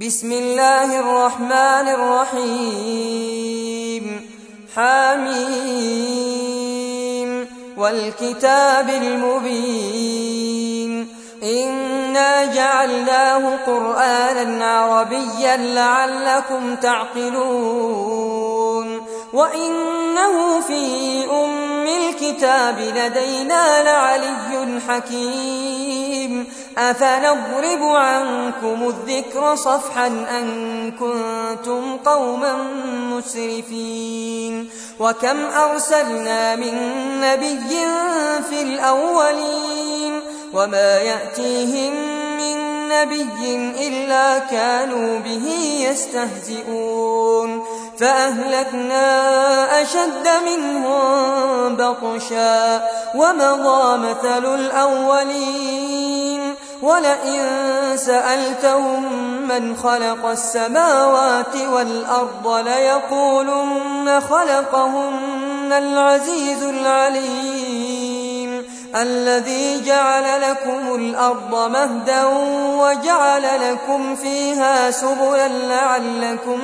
بسم الله الرحمن الرحيم حميم والكتاب المبين إنا جعلناه قرآنا عربيا لعلكم تعقلون وإنه في أم الكتاب لدينا لعلي حكيم أفنضرب عنكم الذكر صفحا أن كنتم قوما مسرفين وكم أرسلنا من نبي في الأولين وما يأتيهم من نبي إلا كانوا به يستهزئون فأهلكنا أشد منهم بطشا ومضى مثل الأولين ولئن سألتهم من خلق السماوات والأرض ليقولن خلقهن العزيز العليم الذي جعل لكم الأرض مهدا وجعل لكم فيها سبلا لعلكم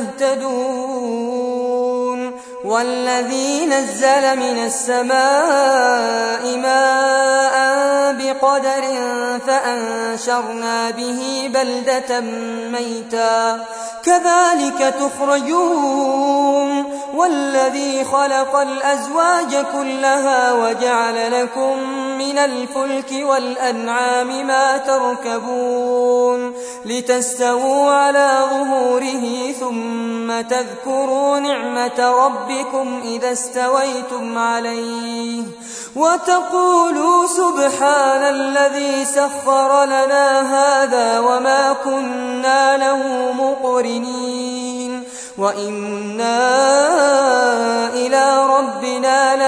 تهتدون والذي نزل من السماء ماء بقدر فأنشرنا به بلدة ميتا كذلك تخرجون والذي خلق الأزواج كلها وجعل لكم من الفلك والأنعام ما تركبون لتستووا على ظهوره ثم تذكروا نعمة ربكم إذا استويتم عليه وتقولوا سبحان الذي سخر لنا هذا وما كنا له مقرنين وإنا إلى ربنا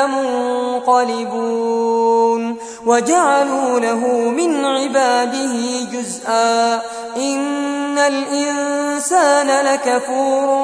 لمنقلبون وجعلوا له من عباده جزءا إن الإنسان لكفور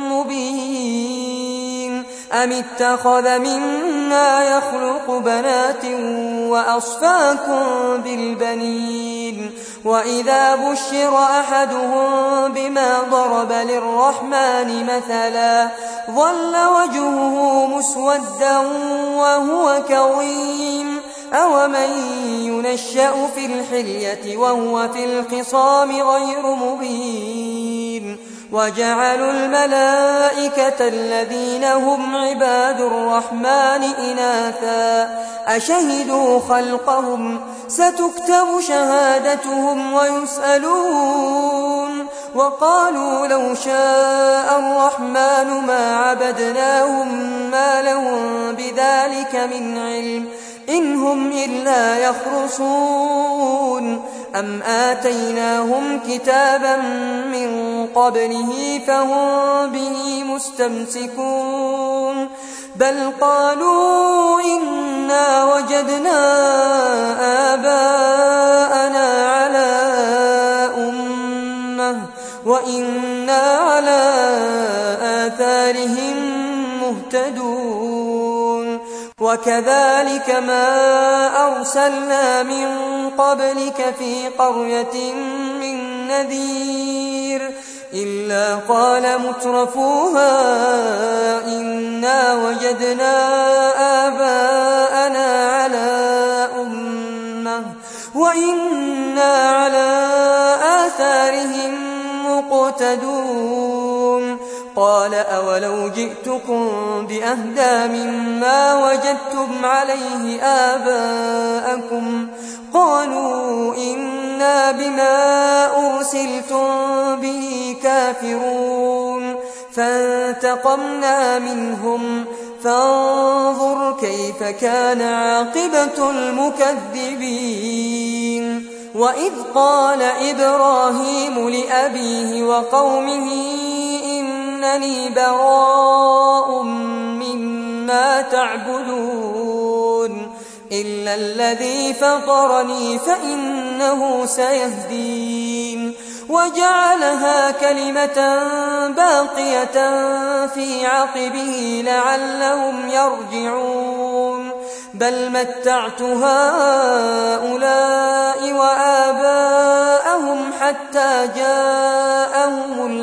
مبين أم اتخذ مما يخلق بنات وأصفاكم بالبنين وإذا بشر أحدهم بما ضرب للرحمن مثلا ظل وجهه مسودا وهو كظيم أومن ينشأ في الحلية وهو في الخصام غير مبين وجعلوا الملائكة الذين هم عباد الرحمن إناثا أشهدوا خلقهم ستكتب شهادتهم ويسألون وقالوا لو شاء الرحمن ما عبدناهم ما لهم بذلك من علم إن هم إلا يخرصون أم آتيناهم كتابا من قبله فهم به مستمسكون بل قالوا إنا وجدنا آباءنا على أمة وإنا على آثارهم مهتدون وكذلك ما أرسلنا من قبلك في قرية من نذير إلا قال مترفوها إنا وجدنا آباءنا على أمة وإنا على آثارهم مقتدون قال أولو جئتكم بأهدى مما وجدتم عليه آباءكم قالوا إنا بما أرسلتم به كافرون فانتقمنا منهم فانظر كيف كان عاقبة المكذبين وإذ قال إبراهيم لأبيه وقومه إنني براء مما تعبدون إلا الذي فطرني فإنه سيهدين وجعلها كلمة باقية في عقبه لعلهم يرجعون بل متعت هؤلاء وآباءهم حتى جاءهم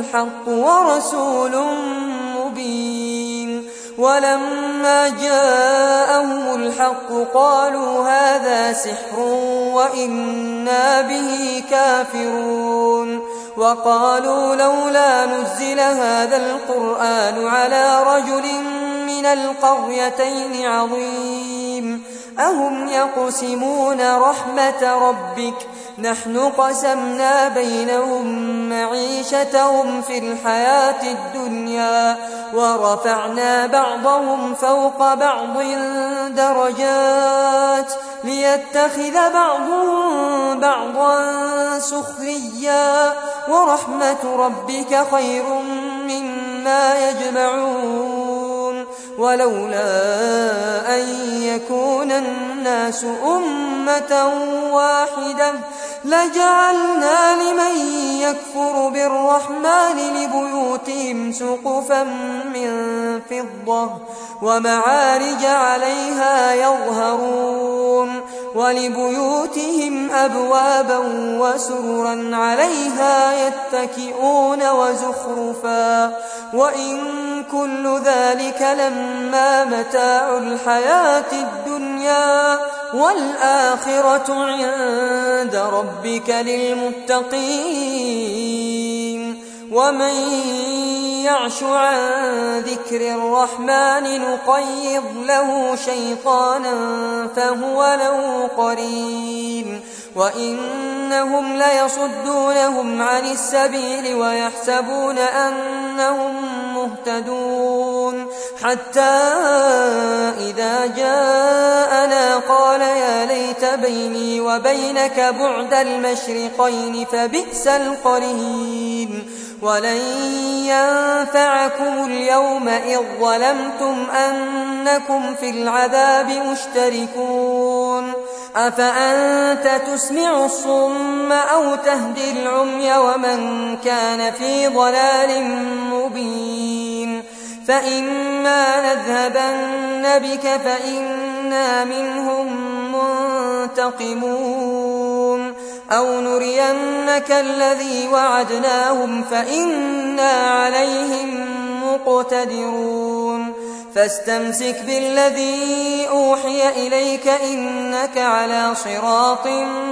الحق ورسول مبين. ولما جاءهم الحق قالوا هذا سحر وإنا به كافرون. وقالوا لولا نزل هذا القرآن على رجل من القريتين عظيم أهم يقسمون رحمة ربك نحن قسمنا بينهم معيشتهم في الحياة الدنيا ورفعنا بعضهم فوق بعض درجات ليتخذ بعضهم بعضا سخريا ورحمة ربك خير مما يجمعون. ولولا أن يكون الناس أمة واحدة لجعلنا لمن يكفر بالرحمن لبيوتهم سقفا من فضة ومعارج عليها يظهرون ولبيوتهم أبوابا وسررا عليها يتكئون وزخرفا وإن كل ذلك لما متاع الحياة الدنيا والآخرة عند ربك للمتقين. ومن يعش عن ذكر الرحمن نقيض له شيطانا فهو له قرين وإنهم ليصدونهم عن السبيل ويحسبون أنهم مهتدون حتى إذا جاءنا قال يا ليت بيني وبينك بعد المشرقين فبئس القرين. ولن ينفعكم اليوم إذ ظلمتم أنكم في العذاب مشتركون. أفأنت تسمع الصم أو تهدي العمي ومن كان في ضلال مبين. فإما نذهبن بك فإنا منهم منتقمون أو نرينك الذي وعدناهم فإنا عليهم مقتدرون. فاستمسك بالذي أوحي إليك إنك على صراط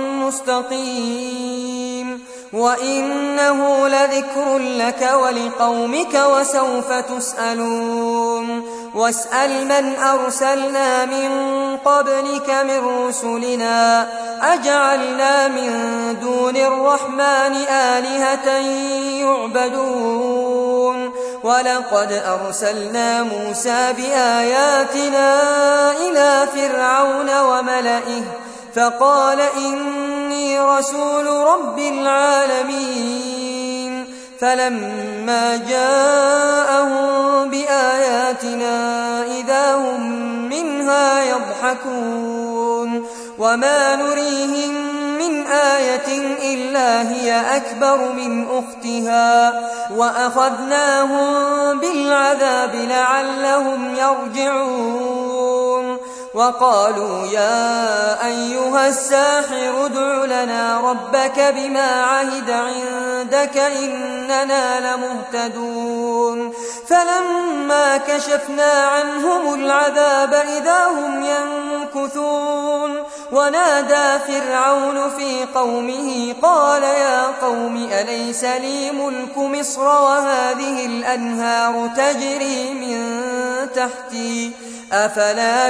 مستقيم وإنه لذكر لك ولقومك وسوف تسألون. واسأل من أرسلنا من قبلك من رسلنا أجعلنا من دون الرحمن آلهة يعبدون. ولقد أرسلنا موسى بآياتنا إلى فرعون وملئه فقال إني رسول رب العالمين. فلما جاءهم بآياتنا إذا هم منها يضحكون. وما نريهم من آية إلا هي أكبر من أختها وأخذناهم بالعذاب لعلهم يرجعون. وقالوا يا أيها الساحر ادع لنا ربك بما عهد عندك إننا لمهتدون. فلما كشفنا عنهم العذاب إذا هم ينكثون. ونادى فرعون في قومه قال يا قوم أليس لي ملك مصر وهذه الأنهار تجري من تحتي أفلا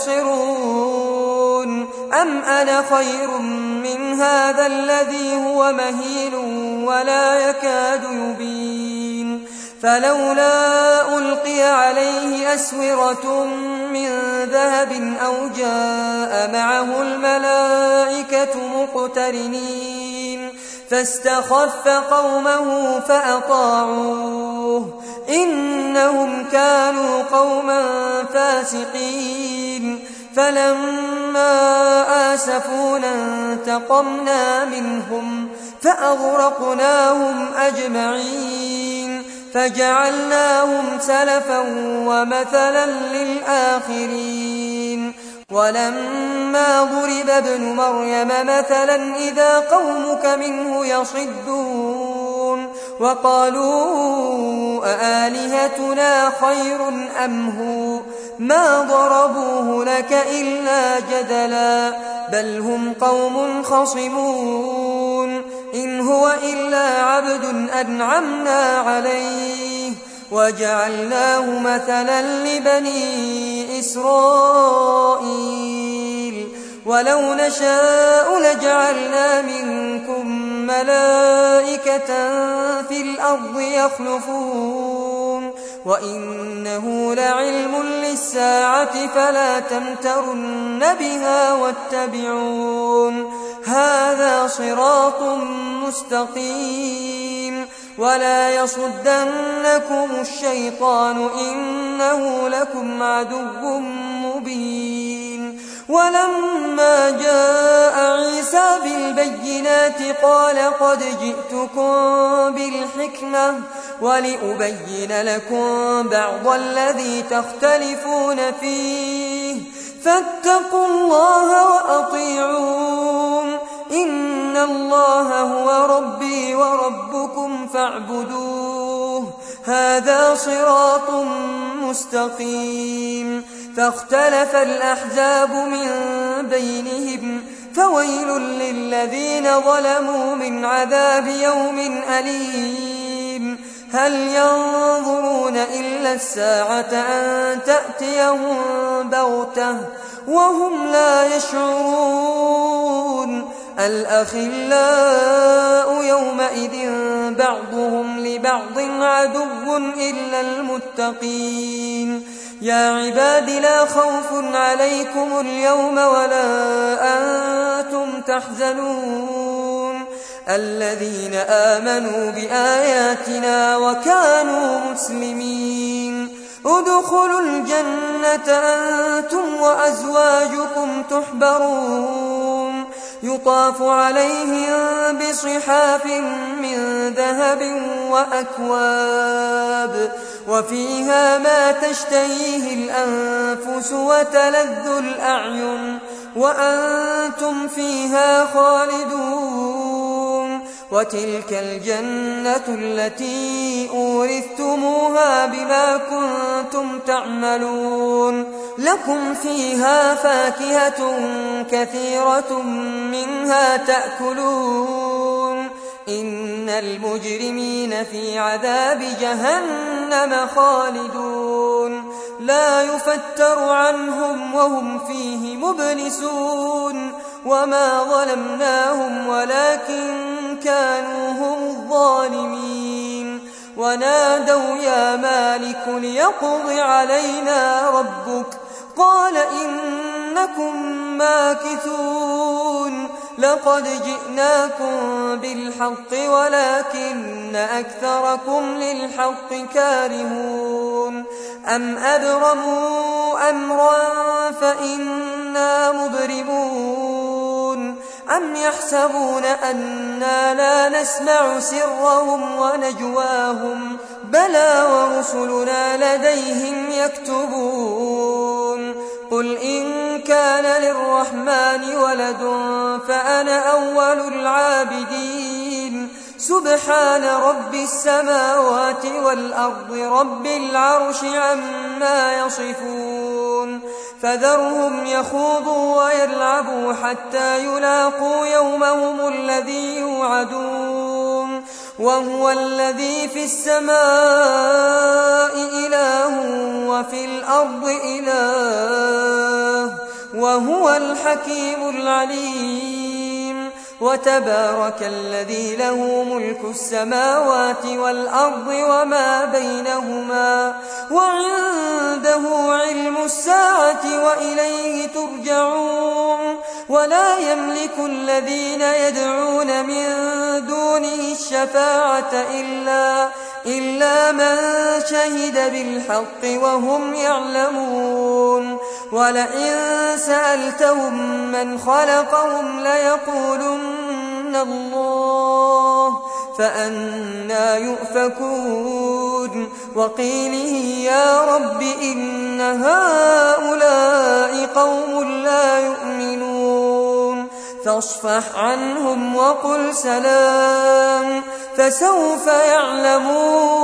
تبصرون أم أنا خير من هذا الذي هو مهين ولا يكاد يبين. فلولا ألقي عليه أسورة من ذهب أو جاء معه الملائكة مقترنين فاستخف قومه فأطاعوه إنهم كانوا قوما فاسقين. فلما آسفونا انتقمنا منهم فأغرقناهم أجمعين فجعلناهم سلفا ومثلا للآخرين. ولما ضرب ابن مريم مثلا إذا قومك منه يصدون. وقالوا أآلهتنا خير أم هو ما ضربوه لك إلا جدلا بل هم قوم خصمون إن هو إلا عبد أنعمنا عليه وجعلناه مثلا لبني إسرائيل ولو نشاء لجعلنا منكم ملائكة في الأرض يخلفون وإنه لعلم للساعة فلا تمترن بها واتبعون هذا صراط مستقيم ولا يصدنكم الشيطان إنه لكم عدو مبين ولما جاء عيسى بالبينات قال قد جئتكم بالحكمة ولأبين لكم بعض الذي تختلفون فيه فاتقوا الله وأطيعون إن الله هو ربي وربكم فاعبدوه هذا صراط مستقيم فاختلف الأحزاب من بينهم فويل للذين ظلموا من عذاب يوم أليم هل ينظرون إلا الساعة أن تأتيهم بغتة وهم لا يشعرون الأخلاء يومئذ بعضهم لبعض عدو إلا المتقين يا عباد لا خوف عليكم اليوم ولا أنتم تحزنون الذين آمنوا بآياتنا وكانوا مسلمين ادخلوا الجنة أنتم وأزواجكم تحبرون يطاف عليهم بصحاف من ذهب وأكواب وفيها ما تشتهيه الأنفس وتلذ الأعين وأنتم فيها خالدون وتلك الجنة التي أورثتموها بما كنتم تعملون لكم فيها فاكهة كثيرة منها تأكلون إن المجرمين في عذاب جهنم خالدون لا يفتر عنهم وهم فيه مبلسون وما ظلمناهم ولكن كانوا هم الظالمين ونادوا يا مالك ليقض علينا ربك قال إنكم ماكثون لقد جئناكم بالحق ولكن أكثركم للحق كارهون أم أبرموا أمرا فإنا مبرمون أم يحسبون أنا لا نسمع سرهم ونجواهم بلى ورسلنا لديهم يكتبون قل إن كان للرحمن ولد فأنا أول العابدين سبحان رب السماوات والأرض رب العرش عما يصفون فذرهم يخوضوا ويلعبوا حتى يلاقوا يومهم الذي يوعدون وهو الذي في السماء إله وفي الأرض إله وهو الحكيم العليم وتبارك الذي له ملك السماوات والأرض وما بينهما وعنده علم الساعة وإليه ترجعون ولا يملك الذين يدعون من دونه الشفاعة إلا من شهد بالحق وهم يعلمون ولئن سألتهم من خلقهم ليقولن الله فأنى يؤفكون وقيله يا رب إن هؤلاء قوم لا يؤمنون فاصفح عنهم وقل سلام فسوف يعلمون.